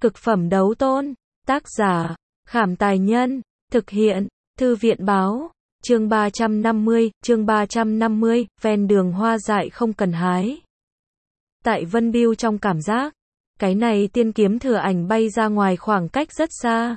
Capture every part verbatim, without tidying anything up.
Cực phẩm đấu tôn. Tác giả, Khảm Tài Nhân. Thực hiện, Thư viện Báo. Chương ba trăm năm mươi, chương ba trăm năm mươi, ven đường hoa dại không cần hái. Tại Vân Biêu trong cảm giác, cái này tiên kiếm thừa ảnh bay ra ngoài khoảng cách rất xa.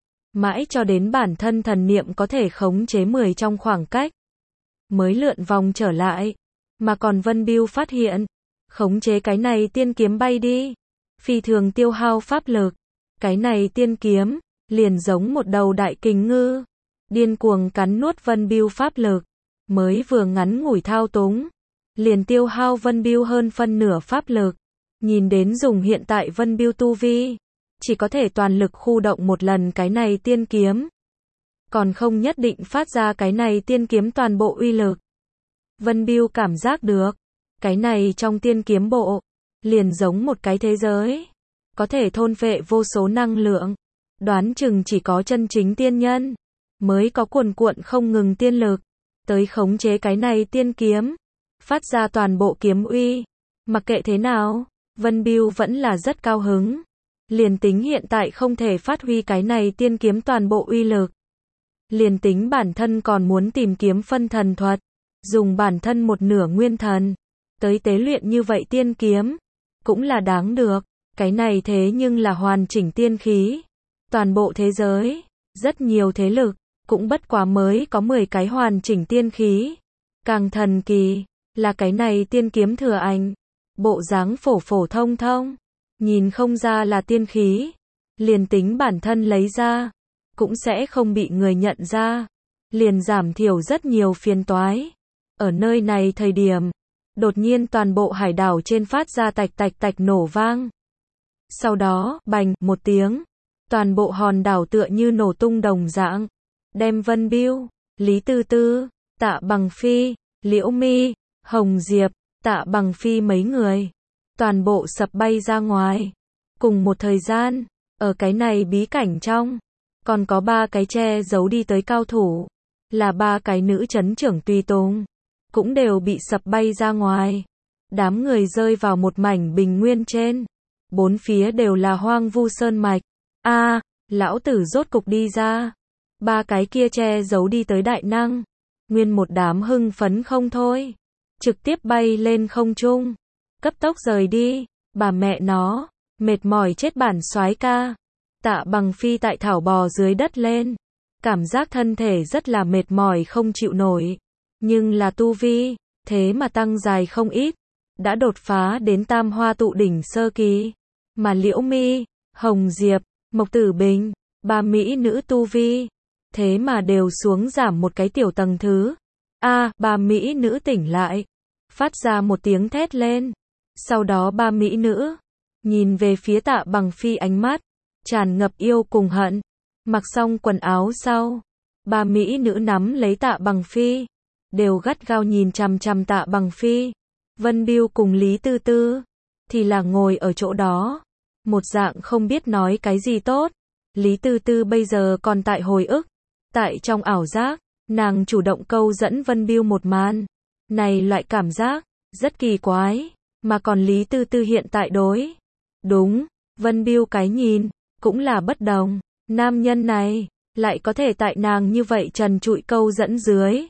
Mãi cho đến bản thân thần niệm có thể khống chế mười trong khoảng cách, mới lượn vòng trở lại. Mà còn Vân Biêu phát hiện, khống chế cái này tiên kiếm bay đi, phi thường tiêu hao pháp lực. Cái này tiên kiếm, liền giống một đầu đại kình ngư, điên cuồng cắn nuốt Vân Biêu pháp lực. Mới vừa ngắn ngủi thao túng, liền tiêu hao Vân Biêu hơn phân nửa pháp lực. Nhìn đến dùng hiện tại Vân Biêu tu vi, chỉ có thể toàn lực khu động một lần cái này tiên kiếm, còn không nhất định phát ra cái này tiên kiếm toàn bộ uy lực. Vân Biêu cảm giác được, cái này trong tiên kiếm bộ, liền giống một cái thế giới, có thể thôn phệ vô số năng lượng. Đoán chừng chỉ có chân chính tiên nhân, mới có cuồn cuộn không ngừng tiên lực, tới khống chế cái này tiên kiếm, phát ra toàn bộ kiếm uy. Mặc kệ thế nào, Vân Biêu vẫn là rất cao hứng. Liền tính hiện tại không thể phát huy cái này tiên kiếm toàn bộ uy lực, liền tính bản thân còn muốn tìm kiếm phân thần thuật, dùng bản thân một nửa nguyên thần, tới tế luyện như vậy tiên kiếm, cũng là đáng được. Cái này thế nhưng là hoàn chỉnh tiên khí. Toàn bộ thế giới, rất nhiều thế lực, cũng bất quá mới có mười cái hoàn chỉnh tiên khí. Càng thần kỳ, là cái này tiên kiếm thừa ảnh. Bộ dáng phổ phổ thông thông, nhìn không ra là tiên khí. Liền tính bản thân lấy ra, cũng sẽ không bị người nhận ra. Liền giảm thiểu rất nhiều phiền toái. Ở nơi này thời điểm, đột nhiên toàn bộ hải đảo trên phát ra tạch tạch tạch nổ vang. Sau đó, bành, một tiếng, toàn bộ hòn đảo tựa như nổ tung đồng dạng, đem Vân Biêu, Lý Tư Tư, Tạ Bằng Phi, Liễu Mi, Hồng Diệp, Tạ Bằng Phi mấy người, toàn bộ sập bay ra ngoài. Cùng một thời gian, ở cái này bí cảnh trong, còn có ba cái che giấu đi tới cao thủ, là ba cái nữ chấn trưởng tùy tùng, cũng đều bị sập bay ra ngoài. Đám người rơi vào một mảnh bình nguyên trên, bốn phía đều là hoang vu sơn mạch. A, à, lão tử rốt cục đi ra. Ba cái kia che giấu đi tới đại năng, nguyên một đám hưng phấn không thôi, trực tiếp bay lên không trung, cấp tốc rời đi. Bà mẹ nó, mệt mỏi chết bản soái ca. Tạ Bằng Phi tại thảo bò dưới đất lên, cảm giác thân thể rất là mệt mỏi không chịu nổi, nhưng là tu vi, thế mà tăng dài không ít, đã đột phá đến tam hoa tụ đỉnh sơ kỳ. Mà Liễu Mi, Hồng Diệp, Mộc Tử Bình, ba mỹ nữ tu vi, thế mà đều xuống giảm một cái tiểu tầng thứ. A, à, ba mỹ nữ tỉnh lại, phát ra một tiếng thét lên. Sau đó ba mỹ nữ, nhìn về phía Tạ Bằng Phi ánh mắt, tràn ngập yêu cùng hận. Mặc xong quần áo sau, ba mỹ nữ nắm lấy Tạ Bằng Phi, đều gắt gao nhìn chằm chằm Tạ Bằng Phi. Vân Biêu cùng Lý Tư Tư, thì là ngồi ở chỗ đó, một dạng không biết nói cái gì tốt. Lý Tư Tư bây giờ còn tại hồi ức, tại trong ảo giác, nàng chủ động câu dẫn Vân Biêu một màn. Này loại cảm giác, rất kỳ quái, mà còn Lý Tư Tư hiện tại đối. Đúng, Vân Biêu cái nhìn, cũng là bất đồng. Nam nhân này, lại có thể tại nàng như vậy trần trụi câu dẫn dưới,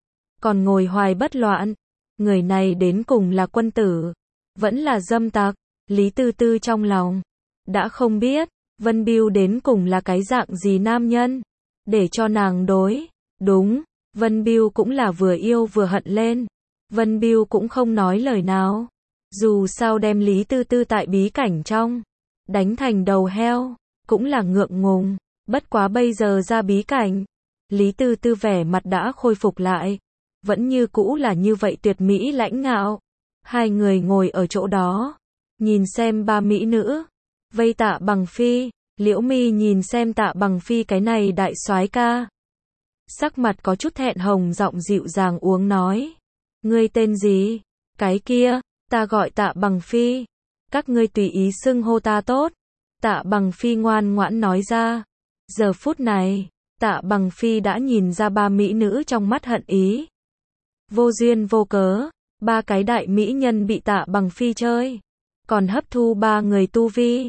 còn ngồi hoài bất loạn. Người này đến cùng là quân tử, vẫn là dâm tặc. Lý Tư Tư trong lòng, đã không biết, Vân Biêu đến cùng là cái dạng gì nam nhân, để cho nàng đối. Đúng, Vân Biêu cũng là vừa yêu vừa hận lên. Vân Biêu cũng không nói lời nào. Dù sao đem Lý Tư Tư tại bí cảnh trong, đánh thành đầu heo, cũng là ngượng ngùng. Bất quá bây giờ ra bí cảnh, Lý Tư Tư vẻ mặt đã khôi phục lại, vẫn như cũ là như vậy tuyệt mỹ lãnh ngạo. Hai người ngồi ở chỗ đó, nhìn xem ba mỹ nữ, vây Tạ Bằng Phi. Liễu Mi nhìn xem Tạ Bằng Phi cái này đại soái ca, sắc mặt có chút thẹn hồng, giọng dịu dàng uống nói: ngươi tên gì? Cái kia, ta gọi Tạ Bằng Phi, các ngươi tùy ý xưng hô ta tốt. Tạ Bằng Phi ngoan ngoãn nói ra. Giờ phút này, Tạ Bằng Phi đã nhìn ra ba mỹ nữ trong mắt hận ý. Vô duyên vô cớ, ba cái đại mỹ nhân bị Tạ Bằng Phi chơi, còn hấp thu ba người tu vi,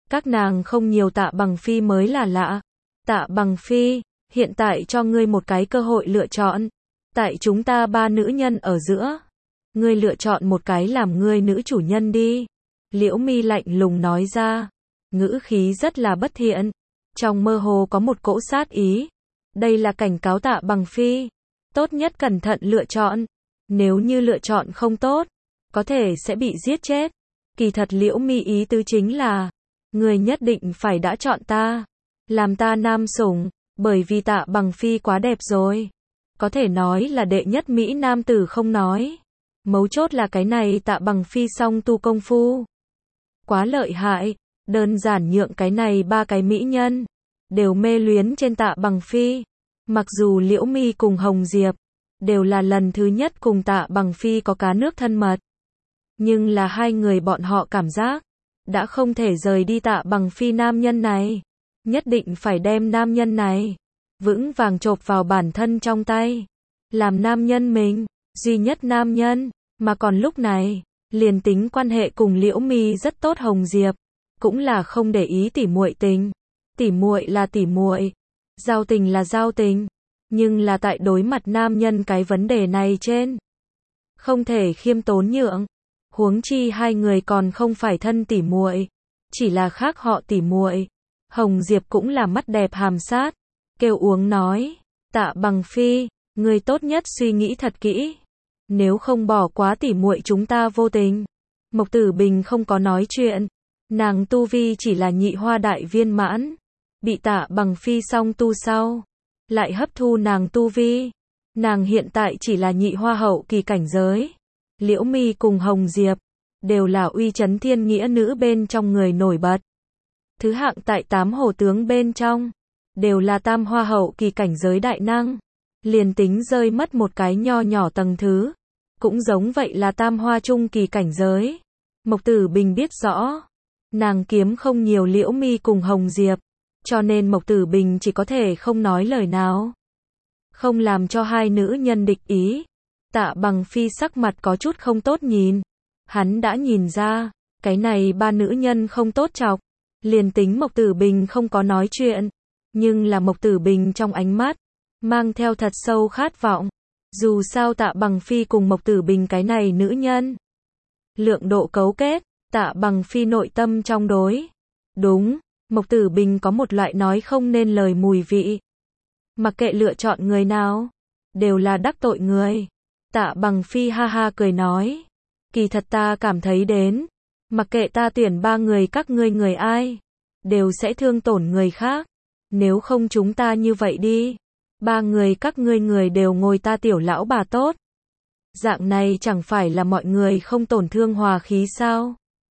Các nàng không nhiều Tạ Bằng Phi mới là lạ. Tạ Bằng Phi, hiện tại cho ngươi một cái cơ hội lựa chọn. Tại chúng ta ba nữ nhân ở giữa, ngươi lựa chọn một cái làm ngươi nữ chủ nhân đi. Liễu Mi lạnh lùng nói ra, ngữ khí rất là bất thiện, trong mơ hồ có một cỗ sát ý. Đây là cảnh cáo Tạ Bằng Phi, tốt nhất cẩn thận lựa chọn, nếu như lựa chọn không tốt, có thể sẽ bị giết chết. Kỳ thật Liễu Mi ý tứ chính là, ngươi nhất định phải đã chọn ta, làm ta nam sủng, bởi vì Tạ Bằng Phi quá đẹp rồi. Có thể nói là đệ nhất Mỹ nam tử không nói. Mấu chốt là cái này Tạ Bằng Phi song tu công phu quá lợi hại, đơn giản nhượng cái này ba cái mỹ nhân đều mê luyến trên Tạ Bằng Phi. Mặc dù Liễu Mi cùng Hồng Diệp đều là lần thứ nhất cùng Tạ Bằng Phi có cá nước thân mật, nhưng là hai người bọn họ cảm giác đã không thể rời đi Tạ Bằng Phi nam nhân này, nhất định phải đem nam nhân này vững vàng chộp vào bản thân trong tay, làm nam nhân mình, duy nhất nam nhân. Mà còn lúc này, liền tính quan hệ cùng Liễu Mi rất tốt Hồng Diệp cũng là không để ý tỉ muội tình. Tỉ muội là tỉ muội, giao tình là giao tình, nhưng là tại đối mặt nam nhân cái vấn đề này trên, không thể khiêm tốn nhượng. Huống chi hai người còn không phải thân tỉ muội, chỉ là khác họ tỉ muội. Hồng Diệp cũng là mắt đẹp hàm sát, kêu uống nói, Tạ Bằng Phi, ngươi tốt nhất suy nghĩ thật kỹ, nếu không bỏ quá tỉ muội chúng ta vô tình. Mộc Tử Bình không có nói chuyện, nàng tu vi chỉ là nhị hoa đại viên mãn, bị Tạ Bằng Phi song tu sau, lại hấp thu nàng tu vi, nàng hiện tại chỉ là nhị hoa hậu kỳ cảnh giới. Liễu Mi cùng Hồng Diệp đều là uy chấn thiên nghĩa nữ bên trong người nổi bật, thứ hạng tại tám hổ tướng bên trong đều là tam hoa hậu kỳ cảnh giới đại năng, liền tính rơi mất một cái nho nhỏ tầng thứ, cũng giống vậy là tam hoa trung kỳ cảnh giới. Mộc Tử Bình biết rõ, nàng kiếm không nhiều Liễu Mi cùng Hồng Diệp, cho nên Mộc Tử Bình chỉ có thể không nói lời nào, không làm cho hai nữ nhân địch ý. Tạ Bằng Phi sắc mặt có chút không tốt nhìn, hắn đã nhìn ra, cái này ba nữ nhân không tốt chọc, liền tính Mộc Tử Bình không có nói chuyện, nhưng là Mộc Tử Bình trong ánh mắt mang theo thật sâu khát vọng. Dù sao Tạ Bằng Phi cùng Mộc Tử Bình cái này nữ nhân lượng độ cấu kết, Tạ Bằng Phi nội tâm trong đối. Đúng, Mộc Tử Bình có một loại nói không nên lời mùi vị. Mặc kệ lựa chọn người nào, đều là đắc tội người. Tạ Bằng Phi ha ha cười nói, kỳ thật ta cảm thấy đến, mặc kệ ta tuyển ba người các ngươi người ai, đều sẽ thương tổn người khác. Nếu không chúng ta như vậy đi, ba người các ngươi người đều ngồi ta tiểu lão bà tốt. Dạng này chẳng phải là mọi người không tổn thương hòa khí sao?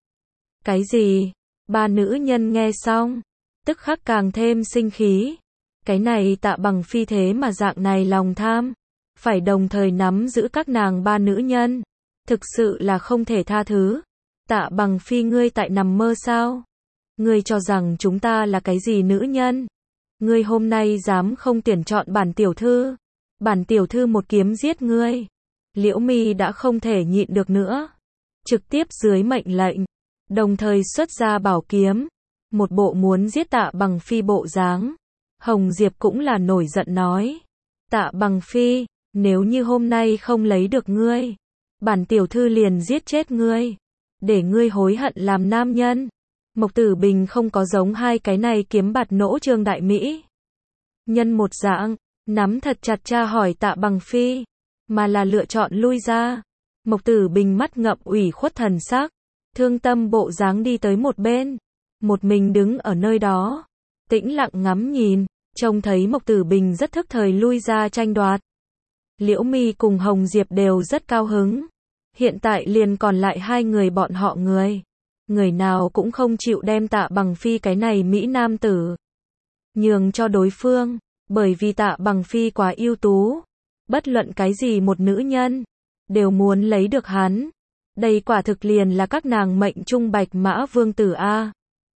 Cái gì? Ba nữ nhân nghe xong, tức khắc càng thêm sinh khí. Cái này Tạ Bằng Phi thế mà dạng này lòng tham, phải đồng thời nắm giữ các nàng ba nữ nhân, thực sự là không thể tha thứ. Tạ Bằng Phi ngươi tại nằm mơ sao? Ngươi cho rằng chúng ta là cái gì nữ nhân? Ngươi hôm nay dám không tuyển chọn bản tiểu thư, bản tiểu thư một kiếm giết ngươi. Liễu Mi đã không thể nhịn được nữa, trực tiếp dưới mệnh lệnh, đồng thời xuất ra bảo kiếm, một bộ muốn giết Tạ Bằng Phi bộ dáng. Hồng Diệp cũng là nổi giận nói, Tạ Bằng Phi, nếu như hôm nay không lấy được ngươi, bản tiểu thư liền giết chết ngươi, để ngươi hối hận làm nam nhân. Mộc Tử Bình không có giống hai cái này kiếm bạt nỗ Trương đại mỹ nhân một dạng, nắm thật chặt tra hỏi Tạ Bằng Phi, mà là lựa chọn lui ra. Mộc Tử Bình mắt ngậm ủy khuất thần sắc, thương tâm bộ dáng đi tới một bên, một mình đứng ở nơi đó, tĩnh lặng ngắm nhìn, trông thấy Mộc Tử Bình rất thức thời lui ra tranh đoạt. Liễu Mi cùng Hồng Diệp đều rất cao hứng, hiện tại liền còn lại hai người bọn họ người. Người nào cũng không chịu đem Tạ Bằng Phi cái này Mỹ nam tử nhường cho đối phương, bởi vì Tạ Bằng Phi quá ưu tú, bất luận cái gì một nữ nhân đều muốn lấy được hắn. Đây quả thực liền là các nàng mệnh trung bạch mã vương tử a.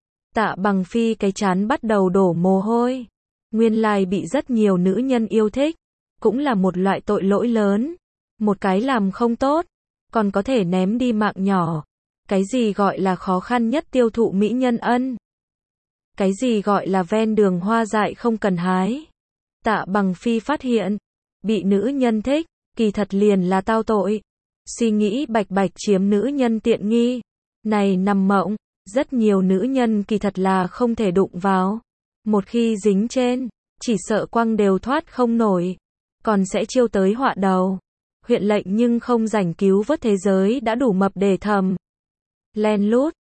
Tạ Bằng Phi cái chán bắt đầu đổ mồ hôi, nguyên lai bị rất nhiều nữ nhân yêu thích, cũng là một loại tội lỗi lớn, một cái làm không tốt, còn có thể ném đi mạng nhỏ. Cái gì gọi là khó khăn nhất tiêu thụ mỹ nhân ân? Cái gì gọi là ven đường hoa dại không cần hái? Tạ Bằng Phi phát hiện, bị nữ nhân thích, kỳ thật liền là tao tội. Suy nghĩ bạch bạch chiếm nữ nhân tiện nghi. Này nằm mộng, rất nhiều nữ nhân kỳ thật là không thể đụng vào. Một khi dính trên, chỉ sợ quăng đều thoát không nổi. Còn sẽ chiêu tới họa đầu. Huyện lệnh nhưng không rảnh cứu vớt thế giới đã đủ mập để thầm. Len lút,